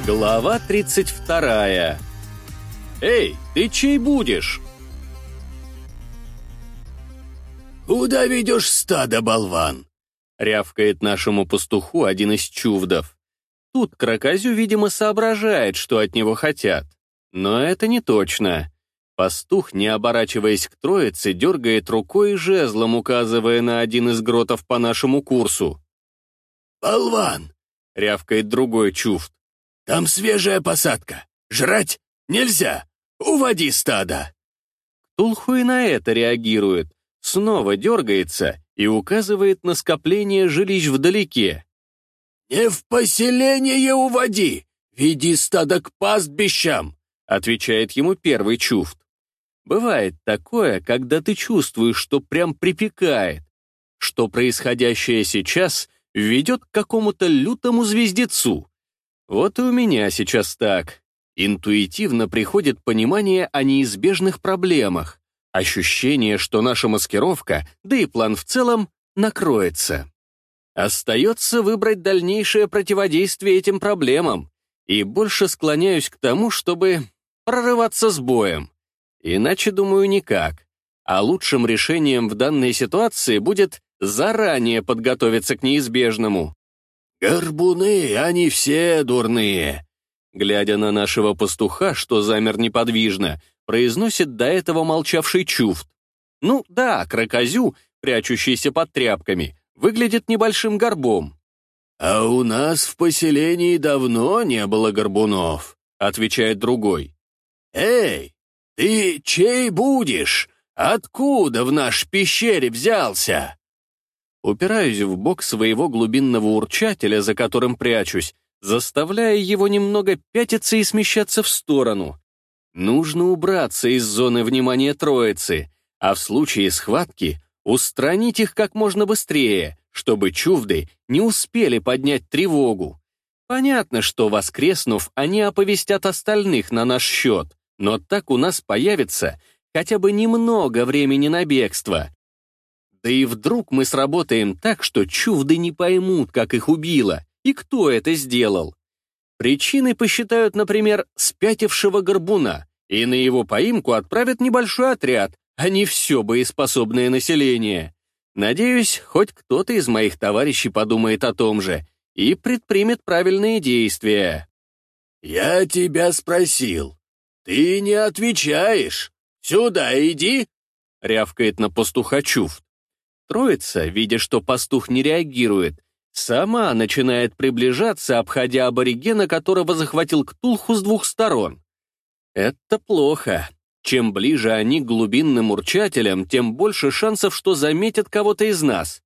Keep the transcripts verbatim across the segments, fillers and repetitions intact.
Глава тридцать вторая. «Эй, ты чей будешь?» «Куда ведешь стадо, болван?» — рявкает нашему пастуху один из чувдов. Тут кракозю, видимо, соображает, что от него хотят. Но это не точно. Пастух, не оборачиваясь к троице, дергает рукой и жезлом, указывая на один из гротов по нашему курсу. «Болван!» — рявкает другой чувд. «Там свежая посадка. Жрать нельзя. Уводи стадо!» Ктулху и на это реагирует. Снова дергается и указывает на скопление жилищ вдалеке. «Не в поселение уводи! Веди стадо к пастбищам!» — отвечает ему первый чувд. Бывает такое, когда ты чувствуешь, что прям припекает, что происходящее сейчас ведет к какому-то лютому звездецу. Вот и у меня сейчас так. Интуитивно приходит понимание о неизбежных проблемах, ощущение, что наша маскировка, да и план в целом, накроется. Остается выбрать дальнейшее противодействие этим проблемам, и больше склоняюсь к тому, чтобы прорываться с боем. Иначе, думаю, никак. А лучшим решением в данной ситуации будет заранее подготовиться к неизбежному. «Горбуны, они все дурные!» Глядя на нашего пастуха, что замер неподвижно, произносит до этого молчавший чувд. Ну да, кракозю, прячущийся под тряпками, выглядит небольшим горбом. «А у нас в поселении давно не было горбунов», — отвечает другой. «Эй, ты чей будешь? Откуда в нашей пещере взялся?» Упираюсь в бок своего глубинного урчателя, за которым прячусь, заставляя его немного пятиться и смещаться в сторону. Нужно убраться из зоны внимания троицы, а в случае схватки устранить их как можно быстрее, чтобы чувды не успели поднять тревогу. Понятно, что, воскреснув, они оповестят остальных на наш счет, но так у нас появится хотя бы немного времени на бегство. Да и вдруг мы сработаем так, что чувды не поймут, как их убило, и кто это сделал. Причиной посчитают, например, спятившего горбуна, и на его поимку отправят небольшой отряд, а не все боеспособное население. Надеюсь, хоть кто-то из моих товарищей подумает о том же и предпримет правильные действия. «Я тебя спросил. Ты не отвечаешь. Сюда иди!» — рявкает на пастуха чувд. Троица, видя, что пастух не реагирует, сама начинает приближаться, обходя аборигена, которого захватил Ктулху с двух сторон. Это плохо. Чем ближе они к глубинным урчателям, тем больше шансов, что заметят кого-то из нас.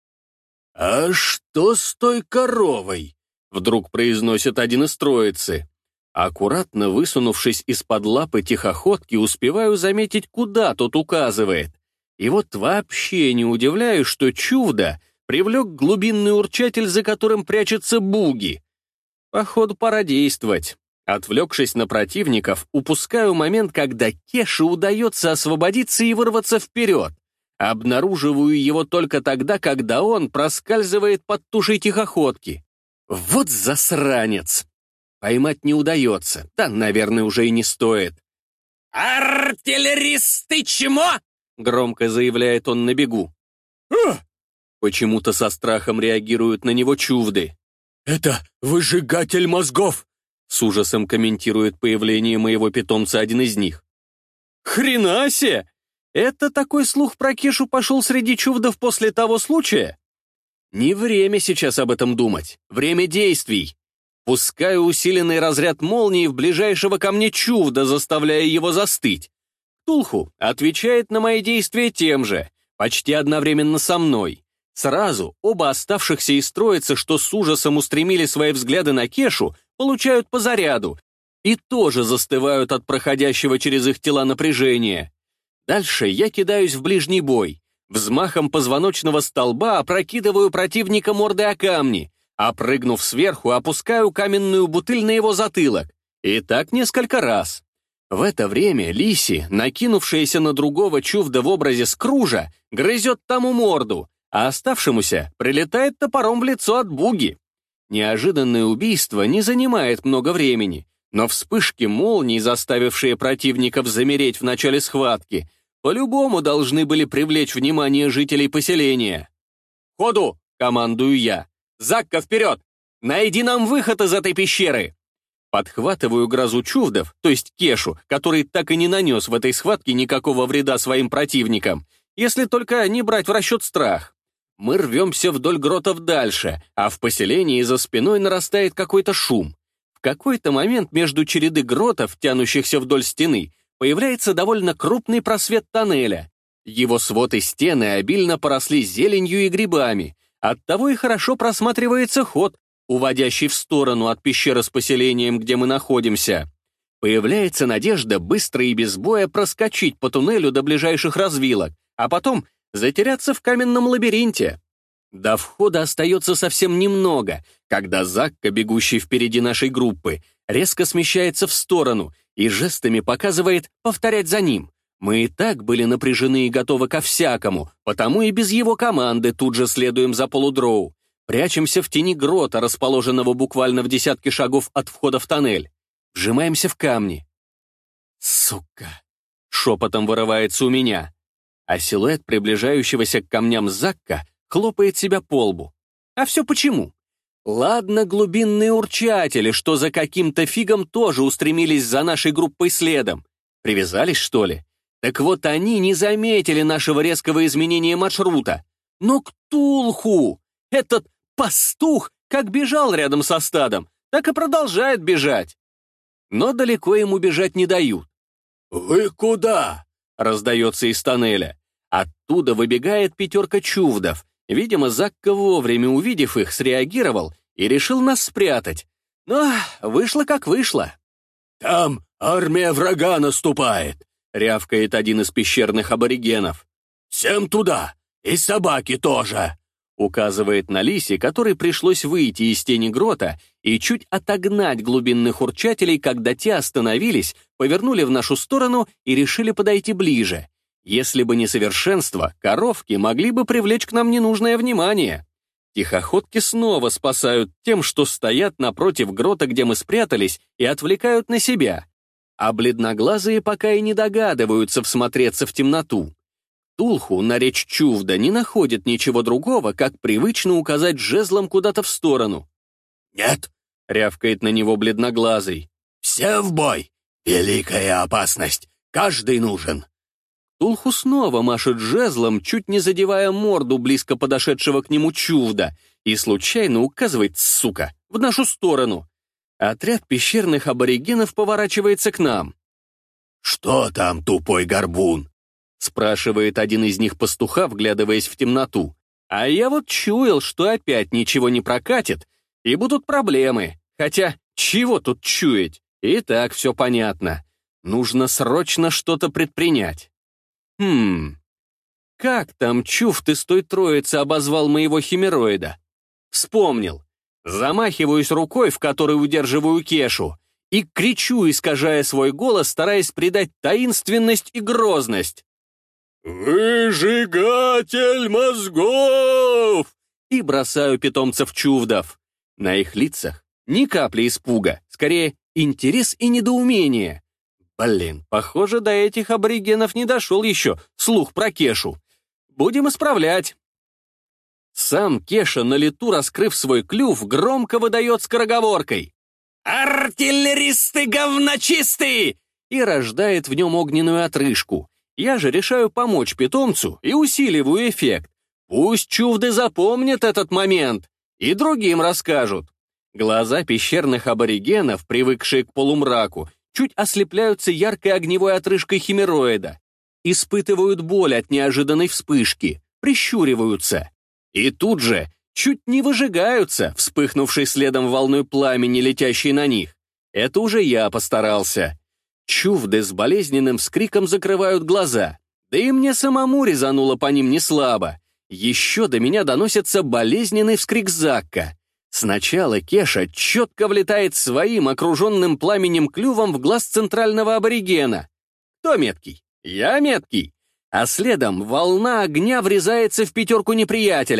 «А что с той коровой?» — вдруг произносит один из троицы. Аккуратно высунувшись из-под лапы тихоходки, успеваю заметить, куда тот указывает. И вот вообще не удивляюсь, что чудо привлек глубинный урчатель, за которым прячется буги. Походу, пора действовать. Отвлекшись на противников, упускаю момент, когда Кеше удается освободиться и вырваться вперед. Обнаруживаю его только тогда, когда он проскальзывает под тушей тихоходки. Вот засранец! Поймать не удается, да, наверное, уже и не стоит. «Артиллеристы чмо!» — громко заявляет он на бегу. «А!» Почему-то со страхом реагируют на него чувды. «Это выжигатель мозгов!» — с ужасом комментирует появление моего питомца один из них. «Хрена себе! Это такой слух про Кешу пошел среди чувдов после того случая? Не время сейчас об этом думать. Время действий. Пускаю усиленный разряд молнии в ближайшего ко мне чувда, заставляя его застыть. Ктулху отвечает на мои действия тем же, почти одновременно со мной. Сразу оба оставшихся из троицы, что с ужасом устремили свои взгляды на Кешу, получают по заряду и тоже застывают от проходящего через их тела напряжения. Дальше я кидаюсь в ближний бой. Взмахом позвоночного столба опрокидываю противника мордой о камни, а прыгнув сверху, опускаю каменную бутыль на его затылок. И так несколько раз. В это время Лиси, накинувшаяся на другого чувда в образе Скружа, грызет тому морду, а оставшемуся прилетает топором в лицо от буги. Неожиданное убийство не занимает много времени, но вспышки молний, заставившие противников замереть в начале схватки, по-любому должны были привлечь внимание жителей поселения. «Ходу!» — командую я. «Закка, вперед! Найди нам выход из этой пещеры!» Подхватываю грозу чувдов, то есть Кешу, который так и не нанес в этой схватке никакого вреда своим противникам, если только не брать в расчет страх. Мы рвемся вдоль гротов дальше, а в поселении за спиной нарастает какой-то шум. В какой-то момент между череды гротов, тянущихся вдоль стены, появляется довольно крупный просвет тоннеля. Его свод и стены обильно поросли зеленью и грибами, оттого и хорошо просматривается ход, уводящий в сторону от пещеры с поселением, где мы находимся. Появляется надежда быстро и без боя проскочить по туннелю до ближайших развилок, а потом затеряться в каменном лабиринте. До входа остается совсем немного, когда Закка, бегущий впереди нашей группы, резко смещается в сторону и жестами показывает повторять за ним. Мы и так были напряжены и готовы ко всякому, потому и без его команды тут же следуем за полудроу. Прячемся в тени грота, расположенного буквально в десятке шагов от входа в тоннель. Вжимаемся в камни. «Сука!» — шепотом вырывается у меня, а силуэт приближающегося к камням Закка хлопает себя по лбу. А все почему? Ладно, глубинные урчатели, что за каким-то фигом тоже устремились за нашей группой следом. Привязались, что ли? Так вот они не заметили нашего резкого изменения маршрута. Но Ктулху, этот пастух, как бежал рядом со стадом, так и продолжает бежать. Но далеко ему бежать не дают. «Вы куда?» — раздается из тоннеля. Оттуда выбегает пятерка чувдов. Видимо, Закка, вовремя увидев их, среагировал и решил нас спрятать. Но вышло как вышло. «Там армия врага наступает», — рявкает один из пещерных аборигенов. «Всем туда, и собаки тоже», — указывает на лисе, которой пришлось выйти из тени грота и чуть отогнать глубинных урчателей, когда те остановились, повернули в нашу сторону и решили подойти ближе. Если бы не совершенство, коровки могли бы привлечь к нам ненужное внимание. Тихоходки снова спасают тем, что стоят напротив грота, где мы спрятались, и отвлекают на себя. А бледноглазые пока и не догадываются всмотреться в темноту. Тулху на речь чувда не находит ничего другого, как привычно указать жезлом куда-то в сторону. «Нет», — рявкает на него бледноглазый. «Все в бой! Великая опасность! Каждый нужен!» Тулху снова машет жезлом, чуть не задевая морду близко подошедшего к нему чувда, и случайно указывает, сука, в нашу сторону. Отряд пещерных аборигенов поворачивается к нам. «Что там, тупой горбун?» — спрашивает один из них пастуха, вглядываясь в темноту. А я вот чуял, что опять ничего не прокатит, и будут проблемы. Хотя, чего тут чуять? И так все понятно. Нужно срочно что-то предпринять. Хм... Как там чуфт из той троицы обозвал моего химероида? Вспомнил. Замахиваюсь рукой, в которой удерживаю Кешу, и кричу, искажая свой голос, стараясь придать таинственность и грозность. «Выжигатель мозгов!» И бросаю питомцев чувдов. На их лицах ни капли испуга, скорее интерес и недоумение. Блин, похоже, до этих аборигенов не дошел еще слух про Кешу. Будем исправлять. Сам Кеша, на лету раскрыв свой клюв, громко выдает скороговоркой. «Артиллеристы говночистые!» И рождает в нем огненную отрыжку. Я же решаю помочь питомцу и усиливаю эффект. Пусть чувды запомнят этот момент и другим расскажут. Глаза пещерных аборигенов, привыкшие к полумраку, чуть ослепляются яркой огневой отрыжкой химероида, испытывают боль от неожиданной вспышки, прищуриваются. И тут же чуть не выжигаются, вспыхнувшей следом волной пламени, летящей на них. Это уже я постарался. Чувды с болезненным вскриком закрывают глаза. Да и мне самому резануло по ним неслабо. Еще до меня доносится болезненный вскрик Закка. Сначала Кеша четко влетает своим окруженным пламенем клювом в глаз центрального аборигена. Кто меткий? Я меткий. А следом волна огня врезается в пятерку неприятеля.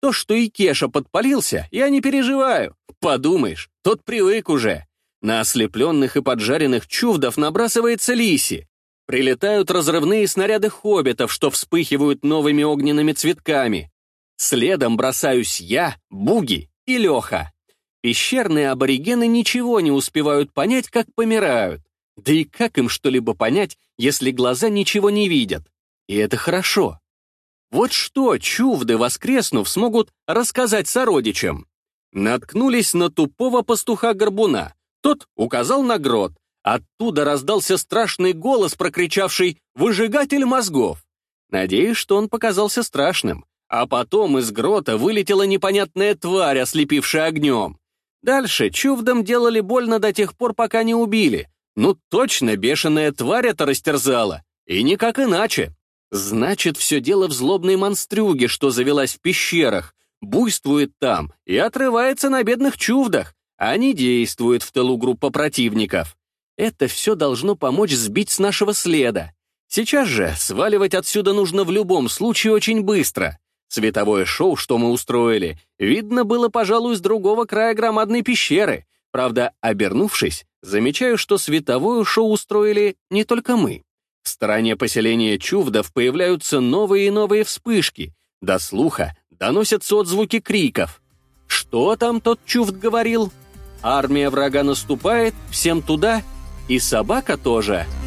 То, что и Кеша подпалился, я не переживаю. Подумаешь, тот привык уже. На ослепленных и поджаренных чувдов набрасывается Лиси. Прилетают разрывные снаряды хоббитов, что вспыхивают новыми огненными цветками. Следом бросаюсь я, Буги и Леха. Пещерные аборигены ничего не успевают понять, как помирают. Да и как им что-либо понять, если глаза ничего не видят? И это хорошо. Вот что чувды, воскреснув, смогут рассказать сородичам. Наткнулись на тупого пастуха-горбуна. Тот указал на грот. Оттуда раздался страшный голос, прокричавший «Выжигатель мозгов!». Надеюсь, что он показался страшным. А потом из грота вылетела непонятная тварь, ослепившая огнем. Дальше чувдам делали больно до тех пор, пока не убили. Ну точно, бешеная тварь это растерзала. И никак иначе. Значит, все дело в злобной монстрюге, что завелась в пещерах, буйствует там и отрывается на бедных чувдах, а не действует в тылу группа противников. Это все должно помочь сбить с нашего следа. Сейчас же сваливать отсюда нужно в любом случае очень быстро. Световое шоу, что мы устроили, видно было, пожалуй, с другого края громадной пещеры. Правда, обернувшись, замечаю, что световое шоу устроили не только мы. В стороне поселения чувдов появляются новые и новые вспышки. До слуха доносятся отзвуки криков. Что там тот чувд говорил? Армия врага наступает, всем туда, и собака тоже.